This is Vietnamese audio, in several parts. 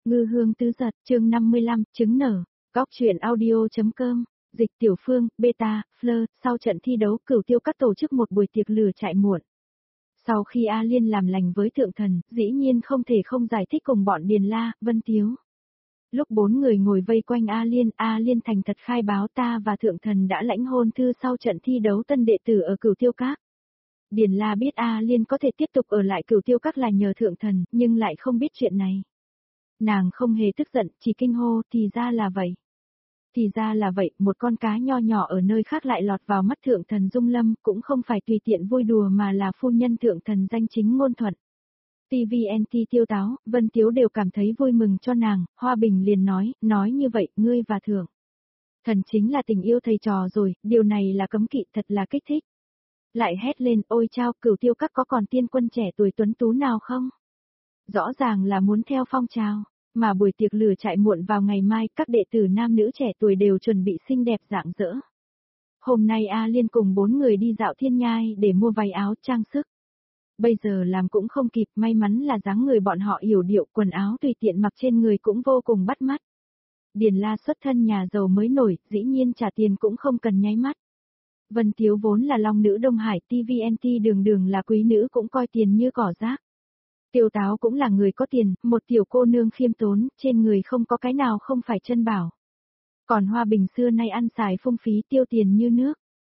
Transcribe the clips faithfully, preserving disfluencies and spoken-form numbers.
Ngư hương tứ giật, chương năm mươi lăm, trứng nở. Góc truyện audio.com, dịch tiểu phương, beta, Fleur, sau trận thi đấu Cửu Tiêu Các tổ chức một buổi tiệc lửa trại muộn. Sau khi A Liên làm lành với thượng thần, dĩ nhiên không thể không giải thích cùng bọn Điền La, Vân Tiếu. Lúc bốn người ngồi vây quanh A Liên, A Liên thành thật khai báo ta và thượng thần đã lãnh hôn thư sau trận thi đấu tân đệ tử ở Cửu Tiêu Các. Điền La biết A Liên có thể tiếp tục ở lại Cửu Tiêu Các là nhờ thượng thần, nhưng lại không biết chuyện này. Nàng không hề tức giận, chỉ kinh hô, thì ra là vậy. Thì ra là vậy, một con cá nho nhỏ ở nơi khác lại lọt vào mắt thượng thần Dung Lâm, cũng không phải tùy tiện vui đùa mà là phu nhân thượng thần danh chính ngôn thuận. tê vê en tê Tiêu Táo, Vân Tiếu đều cảm thấy vui mừng cho nàng, Hoa Bình liền nói, nói như vậy, ngươi và thượng thần chính là tình yêu thầy trò rồi, điều này là cấm kỵ, thật là kích thích. Lại hét lên, ôi chao, Cửu Tiêu Các có còn tiên quân trẻ tuổi tuấn tú nào không? Rõ ràng là muốn theo phong trào. Mà buổi tiệc lửa trại muộn vào ngày mai, các đệ tử nam nữ trẻ tuổi đều chuẩn bị xinh đẹp rạng rỡ. Hôm nay A Liên cùng bốn người đi dạo Thiên Nhai để mua váy áo trang sức. Bây giờ làm cũng không kịp, may mắn là dáng người bọn họ hiểu điệu, quần áo tùy tiện mặc trên người cũng vô cùng bắt mắt. Điền La xuất thân nhà giàu mới nổi, dĩ nhiên trả tiền cũng không cần nháy mắt. Vân Tiếu vốn là long nữ Đông Hải, tê vê en tê đường đường là quý nữ cũng coi tiền như cỏ rác. Tiêu Táo cũng là người có tiền, một tiểu cô nương khiêm tốn, trên người không có cái nào không phải chân bảo. Còn Hoa Bình xưa nay ăn xài phung phí tiêu tiền như nước.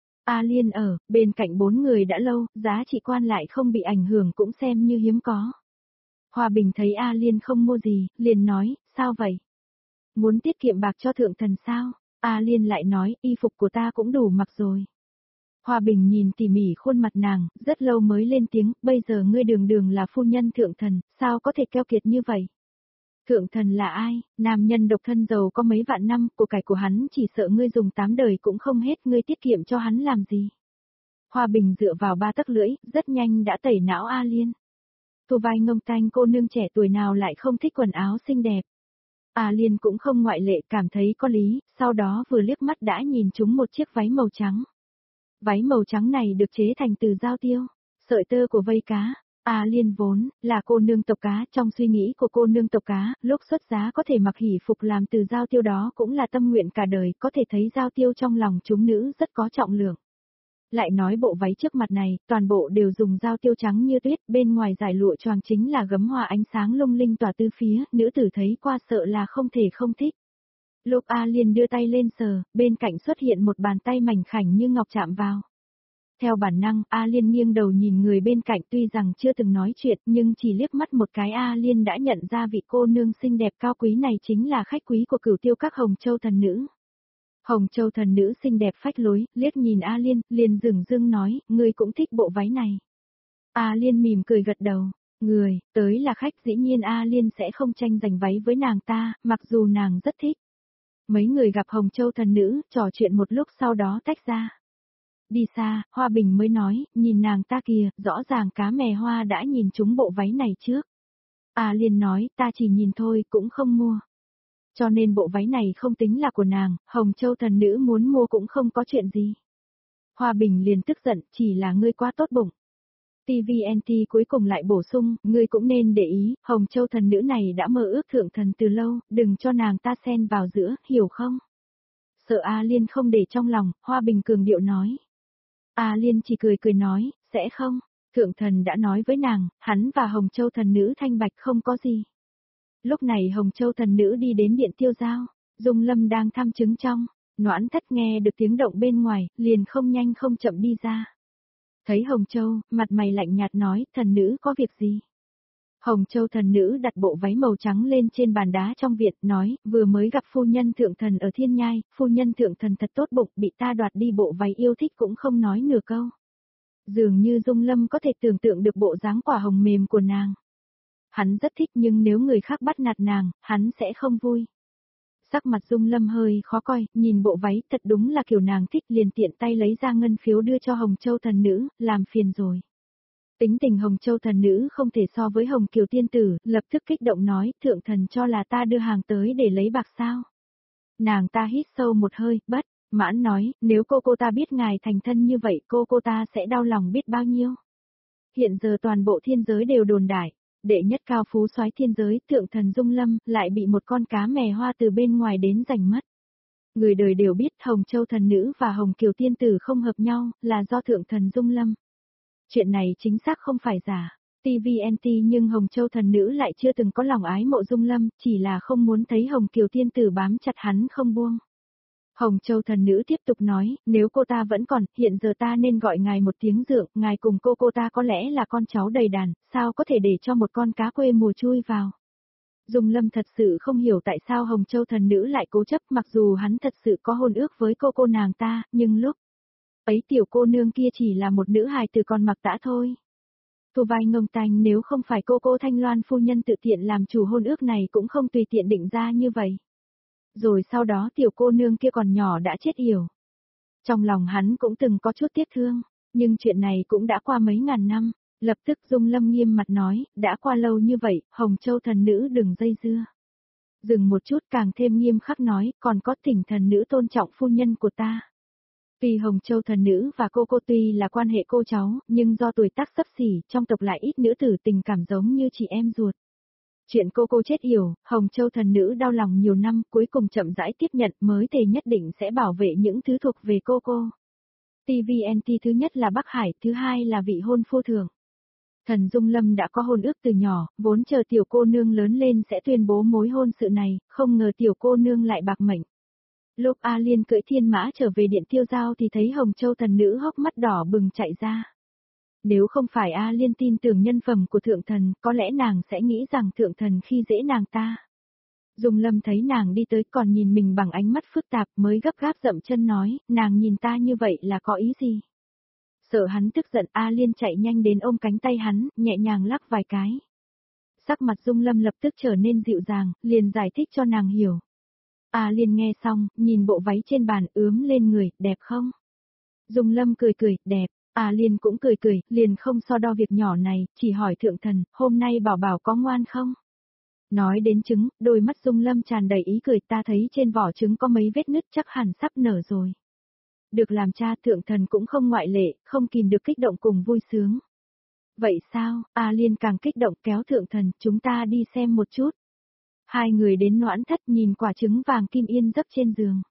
A Liên ở, bên cạnh bốn người đã lâu, giá trị quan lại không bị ảnh hưởng cũng xem như hiếm có. Hoa Bình thấy A Liên không mua gì, liền nói, sao vậy? Muốn tiết kiệm bạc cho thượng thần sao? A Liên lại nói, y phục của ta cũng đủ mặc rồi. Hoa Bình nhìn tỉ mỉ khuôn mặt nàng, rất lâu mới lên tiếng, bây giờ ngươi đường đường là phu nhân thượng thần, sao có thể keo kiệt như vậy? Thượng thần là ai? Nam nhân độc thân giàu có mấy vạn năm, của cải của hắn chỉ sợ ngươi dùng tám đời cũng không hết, ngươi tiết kiệm cho hắn làm gì? Hoa Bình dựa vào ba tấc lưỡi, rất nhanh đã tẩy não A Liên. Thu vai ngông tanh cô nương trẻ tuổi nào lại không thích quần áo xinh đẹp. A Liên cũng không ngoại lệ, cảm thấy có lý, sau đó vừa liếc mắt đã nhìn trúng một chiếc váy màu trắng. Váy màu trắng này được chế thành từ dao tiêu, sợi tơ của vây cá. A Liên vốn là cô nương tộc cá, trong suy nghĩ của cô nương tộc cá, lúc xuất giá có thể mặc hỷ phục làm từ dao tiêu đó cũng là tâm nguyện cả đời, có thể thấy dao tiêu trong lòng chúng nữ rất có trọng lượng. Lại nói bộ váy trước mặt này, toàn bộ đều dùng dao tiêu trắng như tuyết, bên ngoài dải lụa choàng chính là gấm hoa ánh sáng lung linh tỏa tứ phía, nữ tử thấy qua sợ là không thể không thích. Lúc A Liên đưa tay lên sờ, bên cạnh xuất hiện một bàn tay mảnh khảnh như ngọc chạm vào. Theo bản năng, A Liên nghiêng đầu nhìn người bên cạnh, tuy rằng chưa từng nói chuyện nhưng chỉ liếc mắt một cái A Liên đã nhận ra vị cô nương xinh đẹp cao quý này chính là khách quý của Cửu Tiêu Các Hồng Châu thần nữ. Hồng Châu thần nữ xinh đẹp phách lối, liếc nhìn A Liên, liền dửng dưng nói, ngươi cũng thích bộ váy này. A Liên mỉm cười gật đầu. Người, tới là khách, dĩ nhiên A Liên sẽ không tranh giành váy với nàng ta, mặc dù nàng rất thích. Mấy người gặp Hồng Châu thần nữ, trò chuyện một lúc sau đó tách ra. Đi xa, Hoa Bình mới nói, nhìn nàng ta kìa, rõ ràng cá mè hoa đã nhìn trúng bộ váy này trước. A Liên nói, ta chỉ nhìn thôi, cũng không mua. Cho nên bộ váy này không tính là của nàng, Hồng Châu thần nữ muốn mua cũng không có chuyện gì. Hoa Bình liền tức giận, chỉ là ngươi quá tốt bụng. tê vê en tê cuối cùng lại bổ sung, ngươi cũng nên để ý, Hồng Châu thần nữ này đã mơ ước thượng thần từ lâu, đừng cho nàng ta xen vào giữa, hiểu không? Sợ A Liên không để trong lòng, Hoa Bình cường điệu nói. A Liên chỉ cười cười nói, sẽ không, thượng thần đã nói với nàng, hắn và Hồng Châu thần nữ thanh bạch không có gì. Lúc này Hồng Châu thần nữ đi đến điện tiêu giao, Dung Lâm đang thăm trứng trong, Noãn Thất nghe được tiếng động bên ngoài, liền không nhanh không chậm đi ra. Thấy Hồng Châu, mặt mày lạnh nhạt nói, thần nữ có việc gì? Hồng Châu thần nữ đặt bộ váy màu trắng lên trên bàn đá trong viện, nói, vừa mới gặp phu nhân thượng thần ở Thiên Nhai, phu nhân thượng thần thật tốt bụng, bị ta đoạt đi bộ váy yêu thích cũng không nói nửa câu. Dường như Dung Lâm có thể tưởng tượng được bộ dáng quả hồng mềm của nàng. Hắn rất thích nhưng nếu người khác bắt nạt nàng, hắn sẽ không vui. Sắc mặt Dung Lâm hơi khó coi, nhìn bộ váy thật đúng là kiểu nàng thích, liền tiện tay lấy ra ngân phiếu đưa cho Hồng Châu thần nữ, làm phiền rồi. Tính tình Hồng Châu thần nữ không thể so với Hồng Kiều tiên tử, lập tức kích động nói, thượng thần cho là ta đưa hàng tới để lấy bạc sao. Nàng ta hít sâu một hơi, bất mãn nói, nếu cô cô ta biết ngài thành thân như vậy cô cô ta sẽ đau lòng biết bao nhiêu. Hiện giờ toàn bộ thiên giới đều đồn đại, Đệ nhất cao phú soái thiên giới, thượng thần Dung Lâm, lại bị một con cá mè hoa từ bên ngoài đến giành mất. Người đời đều biết Hồng Châu thần nữ và Hồng Kiều tiên tử không hợp nhau, là do thượng thần Dung Lâm. Chuyện này chính xác không phải giả. tê vê en tê nhưng Hồng Châu thần nữ lại chưa từng có lòng ái mộ Dung Lâm, chỉ là không muốn thấy Hồng Kiều tiên tử bám chặt hắn không buông. Hồng Châu thần nữ tiếp tục nói, nếu cô ta vẫn còn, hiện giờ ta nên gọi ngài một tiếng dượng, ngài cùng cô cô ta có lẽ là con cháu đầy đàn, sao có thể để cho một con cá quê mùa chui vào. Dung Lâm thật sự không hiểu tại sao Hồng Châu thần nữ lại cố chấp, mặc dù hắn thật sự có hôn ước với cô cô nàng ta, nhưng lúc ấy tiểu cô nương kia chỉ là một nữ hài tử còn mặc tã thôi. Thu vai ngông tanh, nếu không phải cô cô Thanh Loan phu nhân tự tiện làm chủ hôn ước này cũng không tùy tiện định ra như vậy. Rồi sau đó tiểu cô nương kia còn nhỏ đã chết yểu. Trong lòng hắn cũng từng có chút tiếc thương, nhưng chuyện này cũng đã qua mấy ngàn năm. Lập tức Dung Lâm nghiêm mặt nói, đã qua lâu như vậy, Hồng Châu thần nữ đừng dây dưa. Dừng một chút càng thêm nghiêm khắc nói, còn có thỉnh thần nữ tôn trọng phu nhân của ta. Vì Hồng Châu thần nữ và cô cô tuy là quan hệ cô cháu, nhưng do tuổi tác xấp xỉ, trong tộc lại ít nữ tử tình cảm giống như chị em ruột. Chuyện cô cô chết yểu, Hồng Châu thần nữ đau lòng nhiều năm, cuối cùng chậm rãi tiếp nhận, mới thề nhất định sẽ bảo vệ những thứ thuộc về cô cô. tê vê en tê thứ nhất là Bắc Hải, thứ hai là vị hôn phu thượng. Thần Dung Lâm đã có hôn ước từ nhỏ, vốn chờ tiểu cô nương lớn lên sẽ tuyên bố mối hôn sự này, không ngờ tiểu cô nương lại bạc mệnh. Lúc A Liên cưỡi thiên mã trở về điện tiêu giao thì thấy Hồng Châu thần nữ hốc mắt đỏ bừng chạy ra. Nếu không phải A Liên tin tưởng nhân phẩm của thượng thần, có lẽ nàng sẽ nghĩ rằng thượng thần khi dễ nàng ta. Dung Lâm thấy nàng đi tới còn nhìn mình bằng ánh mắt phức tạp mới gấp gáp dậm chân nói, nàng nhìn ta như vậy là có ý gì? Sợ hắn tức giận, A Liên chạy nhanh đến ôm cánh tay hắn, nhẹ nhàng lắc vài cái. Sắc mặt Dung Lâm lập tức trở nên dịu dàng, liền giải thích cho nàng hiểu. A Liên nghe xong, nhìn bộ váy trên bàn ướm lên người, đẹp không? Dung Lâm cười cười, đẹp. A Liên cũng cười cười, liền không so đo việc nhỏ này, chỉ hỏi thượng thần, hôm nay bảo bảo có ngoan không? Nói đến trứng, đôi mắt Dung Lâm tràn đầy ý cười, ta thấy trên vỏ trứng có mấy vết nứt chắc hẳn sắp nở rồi. Được làm cha thượng thần cũng không ngoại lệ, không kìm được kích động cùng vui sướng. Vậy sao, A Liên càng kích động kéo thượng thần, chúng ta đi xem một chút. Hai người đến noãn thất nhìn quả trứng vàng kim yên giấc trên giường.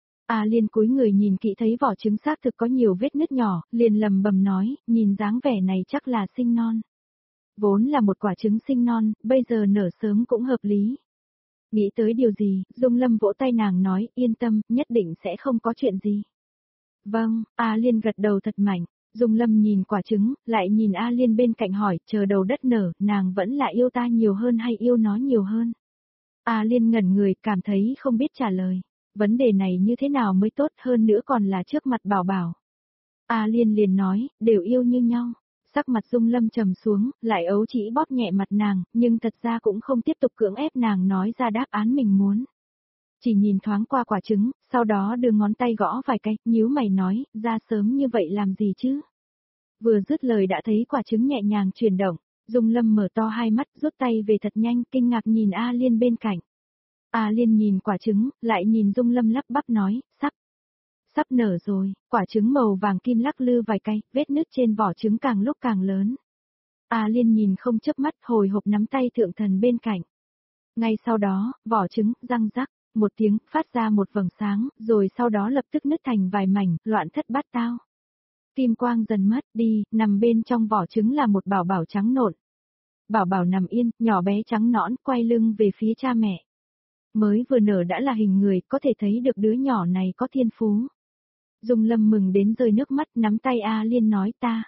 A Liên cúi người nhìn kỹ thấy vỏ trứng xác thực có nhiều vết nứt nhỏ, liền lầm bầm nói, nhìn dáng vẻ này chắc là sinh non. Vốn là một quả trứng sinh non, bây giờ nở sớm cũng hợp lý. Nghĩ tới điều gì, Dung Lâm vỗ tay nàng nói, yên tâm, nhất định sẽ không có chuyện gì. Vâng, A Liên gật đầu thật mạnh. Dung Lâm nhìn quả trứng, lại nhìn A Liên bên cạnh hỏi, chờ đầu đất nở, nàng vẫn là yêu ta nhiều hơn hay yêu nó nhiều hơn? A Liên ngẩn người, cảm thấy không biết trả lời. Vấn đề này như thế nào mới tốt hơn nữa còn là trước mặt bảo bảo. A Liên liền nói, đều yêu như nhau. Sắc mặt Dung Lâm trầm xuống, lại ấu chỉ bóp nhẹ mặt nàng, nhưng thật ra cũng không tiếp tục cưỡng ép nàng nói ra đáp án mình muốn. Chỉ nhìn thoáng qua quả trứng, sau đó đưa ngón tay gõ vài cái, nhíu mày nói, ra sớm như vậy làm gì chứ? Vừa dứt lời đã thấy quả trứng nhẹ nhàng chuyển động, Dung Lâm mở to hai mắt, rút tay về thật nhanh, kinh ngạc nhìn A Liên bên cạnh. A Liên nhìn quả trứng, lại nhìn Dung Lâm lắp bắp nói, sắp. Sắp nở rồi, quả trứng màu vàng kim lắc lư vài cái, vết nứt trên vỏ trứng càng lúc càng lớn. A Liên nhìn không chớp mắt, hồi hộp nắm tay thượng thần bên cạnh. Ngay sau đó, vỏ trứng, răng rắc, một tiếng, phát ra một vầng sáng, rồi sau đó lập tức nứt thành vài mảnh, loạn thất bát tao. Kim quang dần mất đi, nằm bên trong vỏ trứng là một bảo bảo trắng nộn. Bảo bảo nằm yên, nhỏ bé trắng nõn, quay lưng về phía cha mẹ. Mới vừa nở đã là hình người, có thể thấy được đứa nhỏ này có thiên phú. Dung Lâm mừng đến rơi nước mắt, nắm tay A Liên nói ta.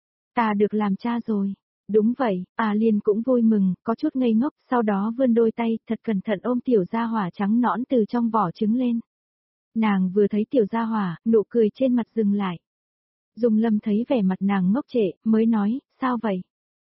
Ta được làm cha rồi. Đúng vậy, A Liên cũng vui mừng, có chút ngây ngốc, sau đó vươn đôi tay, thật cẩn thận ôm tiểu gia hỏa trắng nõn từ trong vỏ trứng lên. Nàng vừa thấy tiểu gia hỏa, nụ cười trên mặt dừng lại. Dung Lâm thấy vẻ mặt nàng ngốc trệ, mới nói, sao vậy?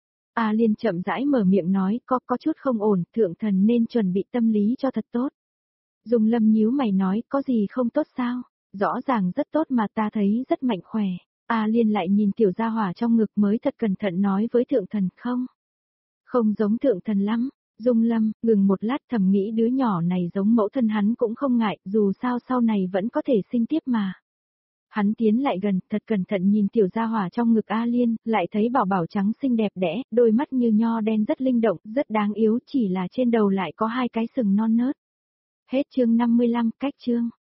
A Liên chậm rãi mở miệng nói, có có chút không ổn, thượng thần nên chuẩn bị tâm lý cho thật tốt. Dung Lâm nhíu mày nói, có gì không tốt sao? Rõ ràng rất tốt mà ta thấy rất mạnh khỏe. A Liên lại nhìn tiểu gia hỏa trong ngực mới thật cẩn thận nói với thượng thần, không? Không giống thượng thần lắm. Dung Lâm, ngừng một lát thầm nghĩ đứa nhỏ này giống mẫu thân hắn cũng không ngại, dù sao sau này vẫn có thể sinh tiếp mà. Hắn tiến lại gần, thật cẩn thận nhìn tiểu gia hỏa trong ngực A Liên, lại thấy bảo bảo trắng xinh đẹp đẽ, đôi mắt như nho đen rất linh động, rất đáng yếu, chỉ là trên đầu lại có hai cái sừng non nớt. Hết chương năm mươi lăm, cách chương.